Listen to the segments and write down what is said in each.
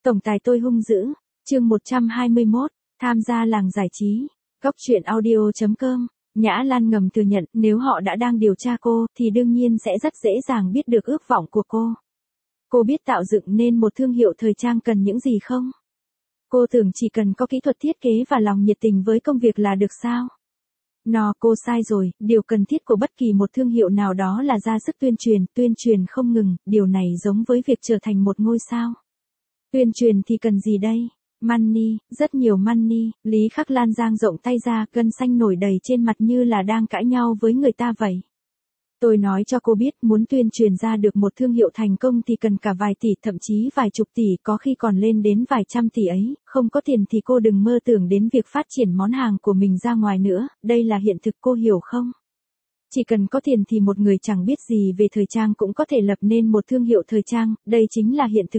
Tổng tài tôi hung dữ, chương 121, tham gia làng giải trí, Cóc truyện audio.com. Nhã Lan ngầm thừa nhận nếu họ đã đang điều tra cô thì đương nhiên sẽ rất dễ dàng biết được ước vọng của cô. Cô biết tạo dựng nên một thương hiệu thời trang cần những gì không? Cô tưởng chỉ cần có kỹ thuật thiết kế và lòng nhiệt tình với công việc là được sao? Cô sai rồi, điều cần thiết của bất kỳ một thương hiệu nào đó là ra sức tuyên truyền không ngừng, điều này giống với việc trở thành một ngôi sao. Tuyên truyền thì cần gì đây? Money, rất nhiều money. Lý Khắc Lan dang rộng tay ra, gân xanh nổi đầy trên mặt như là đang cãi nhau với người ta vậy. Tôi nói cho cô biết, muốn tuyên truyền ra được một thương hiệu thành công thì cần cả vài tỷ, thậm chí vài chục tỷ, có khi còn lên đến vài trăm tỷ ấy. Không có tiền thì cô đừng mơ tưởng đến việc phát triển món hàng của mình ra ngoài nữa, đây là hiện thực, cô hiểu không? Chỉ cần có tiền thì một người chẳng biết gì về thời trang cũng có thể lập nên một thương hiệu thời trang, đây chính là hiện thực.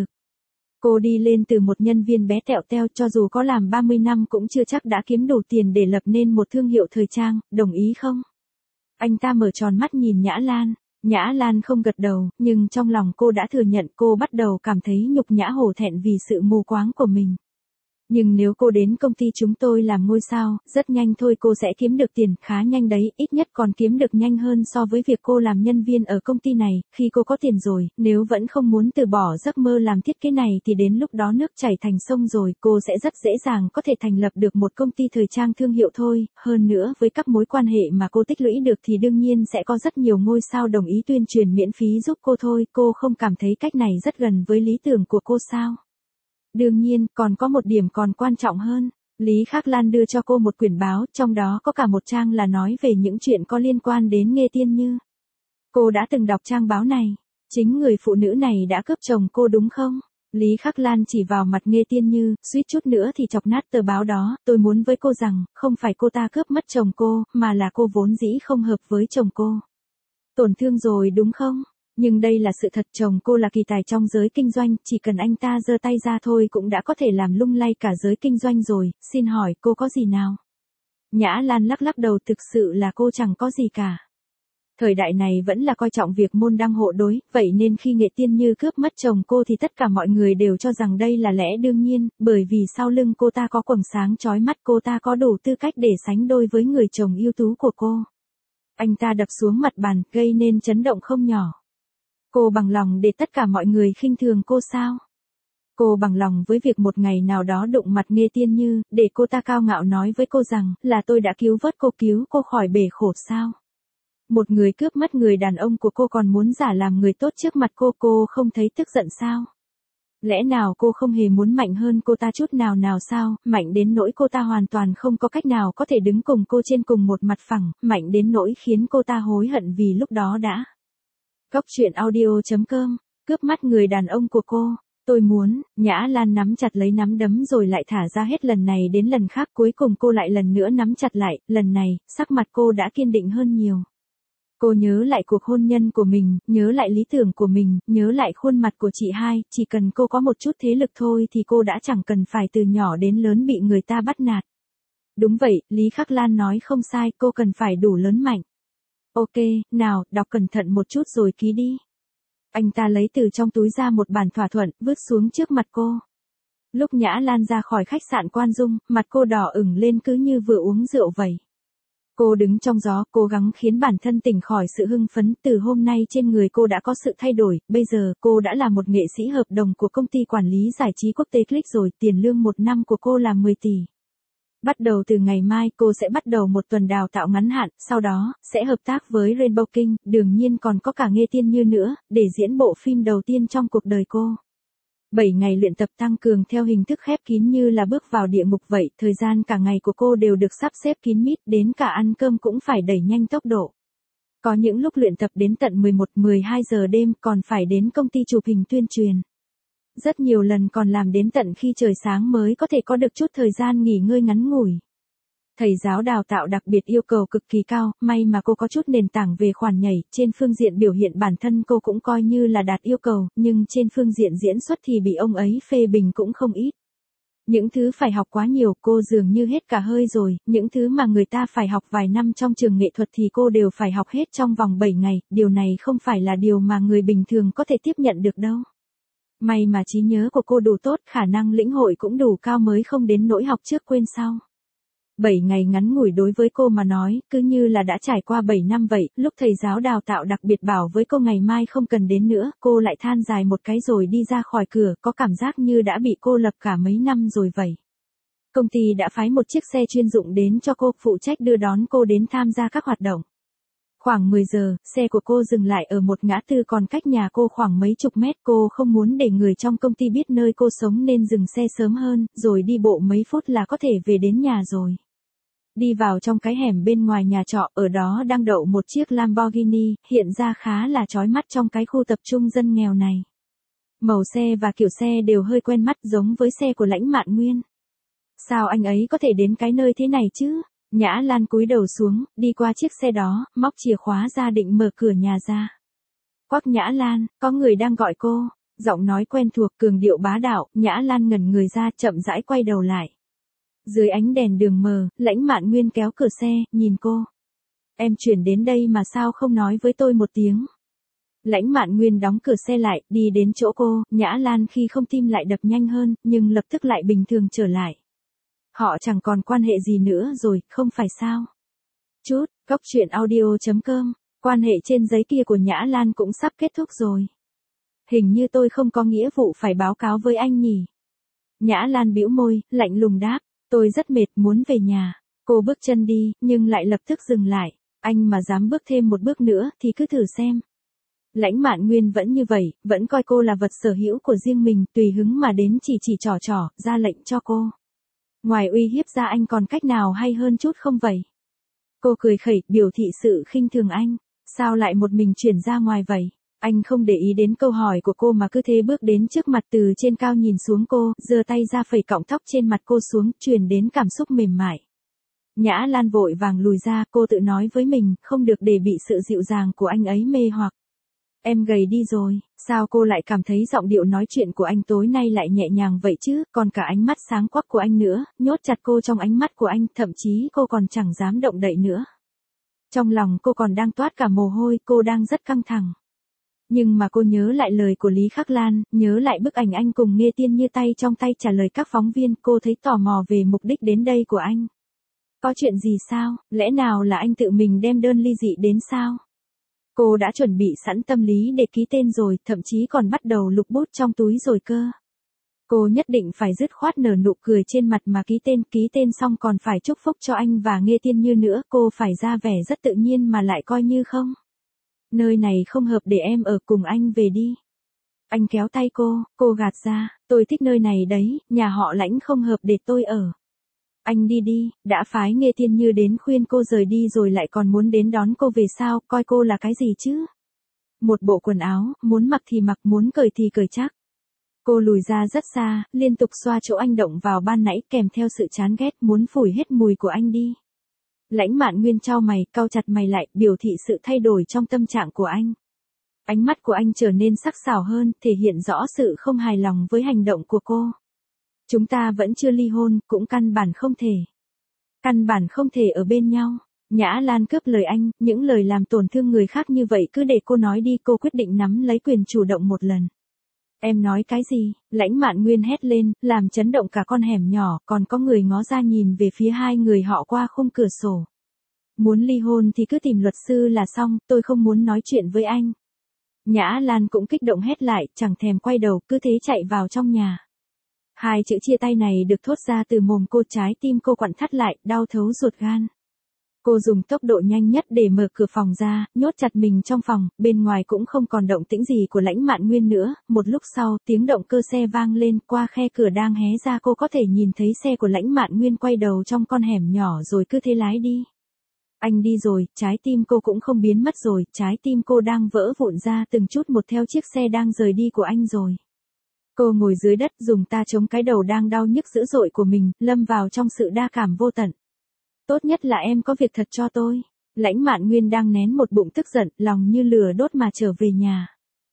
Cô đi lên từ một nhân viên bé tẹo teo, cho dù có làm 30 năm cũng chưa chắc đã kiếm đủ tiền để lập nên một thương hiệu thời trang, đồng ý không? Anh ta mở tròn mắt nhìn Nhã Lan. Nhã Lan không gật đầu, nhưng trong lòng cô đã thừa nhận cô bắt đầu cảm thấy nhục nhã hổ thẹn vì sự mù quáng của mình. Nhưng nếu cô đến công ty chúng tôi làm ngôi sao, rất nhanh thôi cô sẽ kiếm được tiền, khá nhanh đấy, ít nhất còn kiếm được nhanh hơn so với việc cô làm nhân viên ở công ty này. Khi cô có tiền rồi, nếu vẫn không muốn từ bỏ giấc mơ làm thiết kế này thì đến lúc đó nước chảy thành sông rồi, cô sẽ rất dễ dàng có thể thành lập được một công ty thời trang thương hiệu thôi. Hơn nữa, với các mối quan hệ mà cô tích lũy được thì đương nhiên sẽ có rất nhiều ngôi sao đồng ý tuyên truyền miễn phí giúp cô thôi. Cô không cảm thấy cách này rất gần với lý tưởng của cô sao? Đương nhiên, còn có một điểm còn quan trọng hơn. Lý Khắc Lan đưa cho cô một quyển báo, trong đó có cả một trang là nói về những chuyện có liên quan đến Nghê Tiên Như. Cô đã từng đọc trang báo này. Chính người phụ nữ này đã cướp chồng cô đúng không? Lý Khắc Lan chỉ vào mặt Nghê Tiên Như, suýt chút nữa thì chọc nát tờ báo đó. Tôi muốn với cô rằng, không phải cô ta cướp mất chồng cô, mà là cô vốn dĩ không hợp với chồng cô. Tổn thương rồi đúng không? Nhưng đây là sự thật, chồng cô là kỳ tài trong giới kinh doanh, chỉ cần anh ta giơ tay ra thôi cũng đã có thể làm lung lay cả giới kinh doanh rồi, xin hỏi cô có gì nào? Nhã Lan lắc đầu, thực sự là cô chẳng có gì cả. Thời đại này vẫn là coi trọng việc môn đăng hộ đối, vậy nên khi Nghê Tiên Như cướp mất chồng cô thì tất cả mọi người đều cho rằng đây là lẽ đương nhiên, bởi vì sau lưng cô ta có quầng sáng chói mắt, cô ta có đủ tư cách để sánh đôi với người chồng ưu tú của cô. Anh ta đập xuống mặt bàn, gây nên chấn động không nhỏ. Cô bằng lòng để tất cả mọi người khinh thường cô sao? Cô bằng lòng với việc một ngày nào đó đụng mặt Nghê Tiên Như, để cô ta cao ngạo nói với cô rằng, là tôi đã cứu cô khỏi bể khổ sao? Một người cướp mất người đàn ông của cô còn muốn giả làm người tốt trước mặt cô không thấy tức giận sao? Lẽ nào cô không hề muốn mạnh hơn cô ta chút nào sao? Mạnh đến nỗi cô ta hoàn toàn không có cách nào có thể đứng cùng cô trên cùng một mặt phẳng, mạnh đến nỗi khiến cô ta hối hận vì lúc đó đã. Cóc truyện audio.com, cướp mất người đàn ông của cô. Tôi muốn. Nhã Lan nắm chặt lấy nắm đấm rồi lại thả ra hết lần này đến lần khác, cuối cùng cô lại lần nữa nắm chặt lại, lần này, sắc mặt cô đã kiên định hơn nhiều. Cô nhớ lại cuộc hôn nhân của mình, nhớ lại lý tưởng của mình, nhớ lại khuôn mặt của chị hai, chỉ cần cô có một chút thế lực thôi thì cô đã chẳng cần phải từ nhỏ đến lớn bị người ta bắt nạt. Đúng vậy, Lý Khắc Lan nói không sai, cô cần phải đủ lớn mạnh. Ok, nào, đọc cẩn thận một chút rồi ký đi. Anh ta lấy từ trong túi ra một bản thỏa thuận, vứt xuống trước mặt cô. Lúc Nhã Lan ra khỏi khách sạn Quan Dung, mặt cô đỏ ửng lên cứ như vừa uống rượu vậy. Cô đứng trong gió, cố gắng khiến bản thân tỉnh khỏi sự hưng phấn, từ hôm nay trên người cô đã có sự thay đổi, bây giờ cô đã là một nghệ sĩ hợp đồng của công ty quản lý giải trí quốc tế Click rồi, tiền lương một năm của cô là 10 tỷ. Bắt đầu từ ngày mai cô sẽ bắt đầu một tuần đào tạo ngắn hạn, sau đó, sẽ hợp tác với Rainbow King, đương nhiên còn có cả Nghê Tiên Như nữa, để diễn bộ phim đầu tiên trong cuộc đời cô. 7 ngày luyện tập tăng cường theo hình thức khép kín như là bước vào địa ngục vậy, thời gian cả ngày của cô đều được sắp xếp kín mít, đến cả ăn cơm cũng phải đẩy nhanh tốc độ. Có những lúc luyện tập đến tận 11-12 giờ đêm, còn phải đến công ty chụp hình tuyên truyền. Rất nhiều lần còn làm đến tận khi trời sáng mới có thể có được chút thời gian nghỉ ngơi ngắn ngủi. Thầy giáo đào tạo đặc biệt yêu cầu cực kỳ cao, may mà cô có chút nền tảng về khoản nhảy, trên phương diện biểu hiện bản thân cô cũng coi như là đạt yêu cầu, nhưng trên phương diện diễn xuất thì bị ông ấy phê bình cũng không ít. Những thứ phải học quá nhiều, cô dường như hết cả hơi rồi, những thứ mà người ta phải học vài năm trong trường nghệ thuật thì cô đều phải học hết trong vòng 7 ngày, điều này không phải là điều mà người bình thường có thể tiếp nhận được đâu. May mà trí nhớ của cô đủ tốt, khả năng lĩnh hội cũng đủ cao mới không đến nỗi học trước quên sau. 7 ngày ngắn ngủi đối với cô mà nói, cứ như là đã trải qua 7 năm vậy, lúc thầy giáo đào tạo đặc biệt bảo với cô ngày mai không cần đến nữa, cô lại than dài một cái rồi đi ra khỏi cửa, có cảm giác như đã bị cô lập cả mấy năm rồi vậy. Công ty đã phái một chiếc xe chuyên dụng đến cho cô, phụ trách đưa đón cô đến tham gia các hoạt động. Khoảng 10 giờ, xe của cô dừng lại ở một ngã tư còn cách nhà cô khoảng mấy chục mét. Cô không muốn để người trong công ty biết nơi cô sống nên dừng xe sớm hơn, rồi đi bộ mấy phút là có thể về đến nhà rồi. Đi vào trong cái hẻm bên ngoài nhà trọ, ở đó đang đậu một chiếc Lamborghini, hiện ra khá là chói mắt trong cái khu tập trung dân nghèo này. Màu xe và kiểu xe đều hơi quen mắt, giống với xe của Lãnh Mạn Nguyên. Sao anh ấy có thể đến cái nơi thế này chứ? Nhã Lan cúi đầu xuống, đi qua chiếc xe đó, móc chìa khóa ra định mở cửa nhà ra. Quắc Nhã Lan, có người đang gọi cô. Giọng nói quen thuộc, cường điệu bá đạo. Nhã Lan ngẩn người ra, chậm rãi quay đầu lại. Dưới ánh đèn đường mờ, Lãnh Mạn Nguyên kéo cửa xe, nhìn cô. Em chuyển đến đây mà sao không nói với tôi một tiếng? Lãnh Mạn Nguyên đóng cửa xe lại, đi đến chỗ cô. Nhã Lan khi không tim lại đập nhanh hơn, nhưng lập tức lại bình thường trở lại. Họ chẳng còn quan hệ gì nữa rồi, không phải sao? Chút, coctruyện.audio.com, quan hệ trên giấy kia của Nhã Lan cũng sắp kết thúc rồi. Hình như tôi không có nghĩa vụ phải báo cáo với anh nhỉ? Nhã Lan bĩu môi, lạnh lùng đáp, tôi rất mệt, muốn về nhà. Cô bước chân đi, nhưng lại lập tức dừng lại. Anh mà dám bước thêm một bước nữa thì cứ thử xem. Lãnh Mạn Nguyên vẫn như vậy, vẫn coi cô là vật sở hữu của riêng mình, tùy hứng mà đến chỉ trỏ, ra lệnh cho cô. Ngoài uy hiếp ra anh còn cách nào hay hơn chút không vậy? Cô cười khẩy, biểu thị sự khinh thường anh. Sao lại một mình chuyển ra ngoài vậy? Anh không để ý đến câu hỏi của cô mà cứ thế bước đến trước mặt, từ trên cao nhìn xuống cô, giơ tay ra phẩy cọng tóc trên mặt cô xuống, truyền đến cảm xúc mềm mại. Nhã Lan vội vàng lùi ra, cô tự nói với mình, không được để bị sự dịu dàng của anh ấy mê hoặc. Em gầy đi rồi, sao cô lại cảm thấy giọng điệu nói chuyện của anh tối nay lại nhẹ nhàng vậy chứ, còn cả ánh mắt sáng quắc của anh nữa, nhốt chặt cô trong ánh mắt của anh, thậm chí cô còn chẳng dám động đậy nữa. Trong lòng cô còn đang toát cả mồ hôi, cô đang rất căng thẳng. Nhưng mà cô nhớ lại lời của Lý Khắc Lan, nhớ lại bức ảnh anh cùng Nghê Tiên Như tay trong tay trả lời các phóng viên, cô thấy tò mò về mục đích đến đây của anh. Có chuyện gì sao, lẽ nào là anh tự mình đem đơn ly dị đến sao? Cô đã chuẩn bị sẵn tâm lý để ký tên rồi, thậm chí còn bắt đầu lục bút trong túi rồi cơ. Cô nhất định phải dứt khoát nở nụ cười trên mặt mà ký tên xong còn phải chúc phúc cho anh và Nghê Tiên Như nữa, cô phải ra vẻ rất tự nhiên mà lại coi như không. Nơi này không hợp để em ở, cùng anh về đi. Anh kéo tay cô gạt ra, tôi thích nơi này đấy, nhà họ Lãnh không hợp để tôi ở. Anh đi đi, đã phái Nghê Tiên Như đến khuyên cô rời đi rồi lại còn muốn đến đón cô về sao, coi cô là cái gì chứ? Một bộ quần áo, muốn mặc thì mặc, muốn cởi thì cởi chắc. Cô lùi ra rất xa, liên tục xoa chỗ anh động vào ban nãy, kèm theo sự chán ghét, muốn phủi hết mùi của anh đi. Lãnh Mạn Nguyên chau mày, cau chặt mày lại, biểu thị sự thay đổi trong tâm trạng của anh. Ánh mắt của anh trở nên sắc sảo hơn, thể hiện rõ sự không hài lòng với hành động của cô. Chúng ta vẫn chưa ly hôn, cũng căn bản không thể. Căn bản không thể ở bên nhau. Nhã Lan cướp lời anh, những lời làm tổn thương người khác như vậy cứ để cô nói đi, cô quyết định nắm lấy quyền chủ động một lần. Em nói cái gì? Lãnh Mạn Nguyên hét lên, làm chấn động cả con hẻm nhỏ, còn có người ngó ra nhìn về phía hai người họ qua khung cửa sổ. Muốn ly hôn thì cứ tìm luật sư là xong, tôi không muốn nói chuyện với anh. Nhã Lan cũng kích động hét lại, chẳng thèm quay đầu, cứ thế chạy vào trong nhà. Hai chữ chia tay này được thốt ra từ mồm cô, trái tim cô quặn thắt lại, đau thấu ruột gan. Cô dùng tốc độ nhanh nhất để mở cửa phòng ra, nhốt chặt mình trong phòng, bên ngoài cũng không còn động tĩnh gì của Lãnh Mạn Nguyên nữa. Một lúc sau, tiếng động cơ xe vang lên, qua khe cửa đang hé ra cô có thể nhìn thấy xe của Lãnh Mạn Nguyên quay đầu trong con hẻm nhỏ rồi cứ thế lái đi. Anh đi rồi, trái tim cô cũng không biến mất rồi, trái tim cô đang vỡ vụn ra từng chút một theo chiếc xe đang rời đi của anh rồi. Cô ngồi dưới đất, dùng ta chống cái đầu đang đau nhức dữ dội của mình, lâm vào trong sự đa cảm vô tận. Tốt nhất là em có việc thật cho tôi. Lãnh Mạn Nguyên đang nén một bụng tức giận, lòng như lửa đốt mà trở về nhà.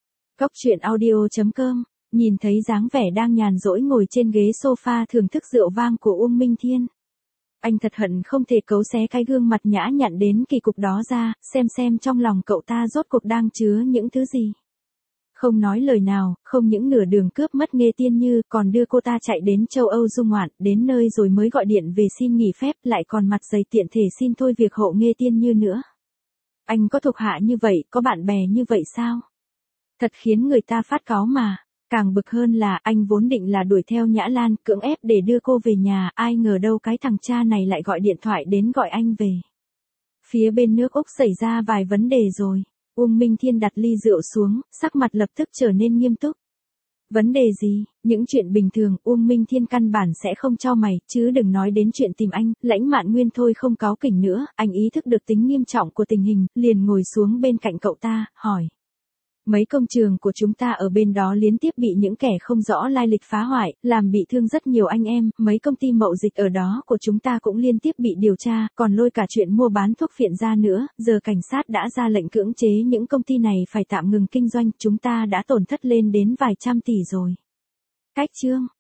Coctruyện.audio.com, nhìn thấy dáng vẻ đang nhàn rỗi ngồi trên ghế sofa thưởng thức rượu vang của Uông Minh Thiên. Anh thật hận không thể cấu xé cái gương mặt nhã nhặn đến kỳ cục đó ra, xem trong lòng cậu ta rốt cuộc đang chứa những thứ gì. Không nói lời nào, không những nửa đường cướp mất Nghê Tiên Như, còn đưa cô ta chạy đến châu Âu du ngoạn, đến nơi rồi mới gọi điện về xin nghỉ phép, lại còn mặt dày tiện thể xin thôi việc hộ Nghê Tiên Như nữa. Anh có thuộc hạ như vậy, có bạn bè như vậy sao? Thật khiến người ta phát cáu mà. Càng bực hơn là anh vốn định là đuổi theo Nhã Lan, cưỡng ép để đưa cô về nhà, ai ngờ đâu cái thằng cha này lại gọi điện thoại đến gọi anh về. Phía bên nước Úc xảy ra vài vấn đề rồi. Uông Minh Thiên đặt ly rượu xuống, sắc mặt lập tức trở nên nghiêm túc. Vấn đề gì? Những chuyện bình thường Uông Minh Thiên căn bản sẽ không cho mày, chứ đừng nói đến chuyện tìm anh. Lãnh Mạn Nguyên thôi không cáu kỉnh nữa, anh ý thức được tính nghiêm trọng của tình hình, liền ngồi xuống bên cạnh cậu ta, hỏi. Mấy công trường của chúng ta ở bên đó liên tiếp bị những kẻ không rõ lai lịch phá hoại, làm bị thương rất nhiều anh em, mấy công ty mậu dịch ở đó của chúng ta cũng liên tiếp bị điều tra, còn lôi cả chuyện mua bán thuốc phiện ra nữa, giờ cảnh sát đã ra lệnh cưỡng chế những công ty này phải tạm ngừng kinh doanh, chúng ta đã tổn thất lên đến vài trăm tỷ rồi. Cách chương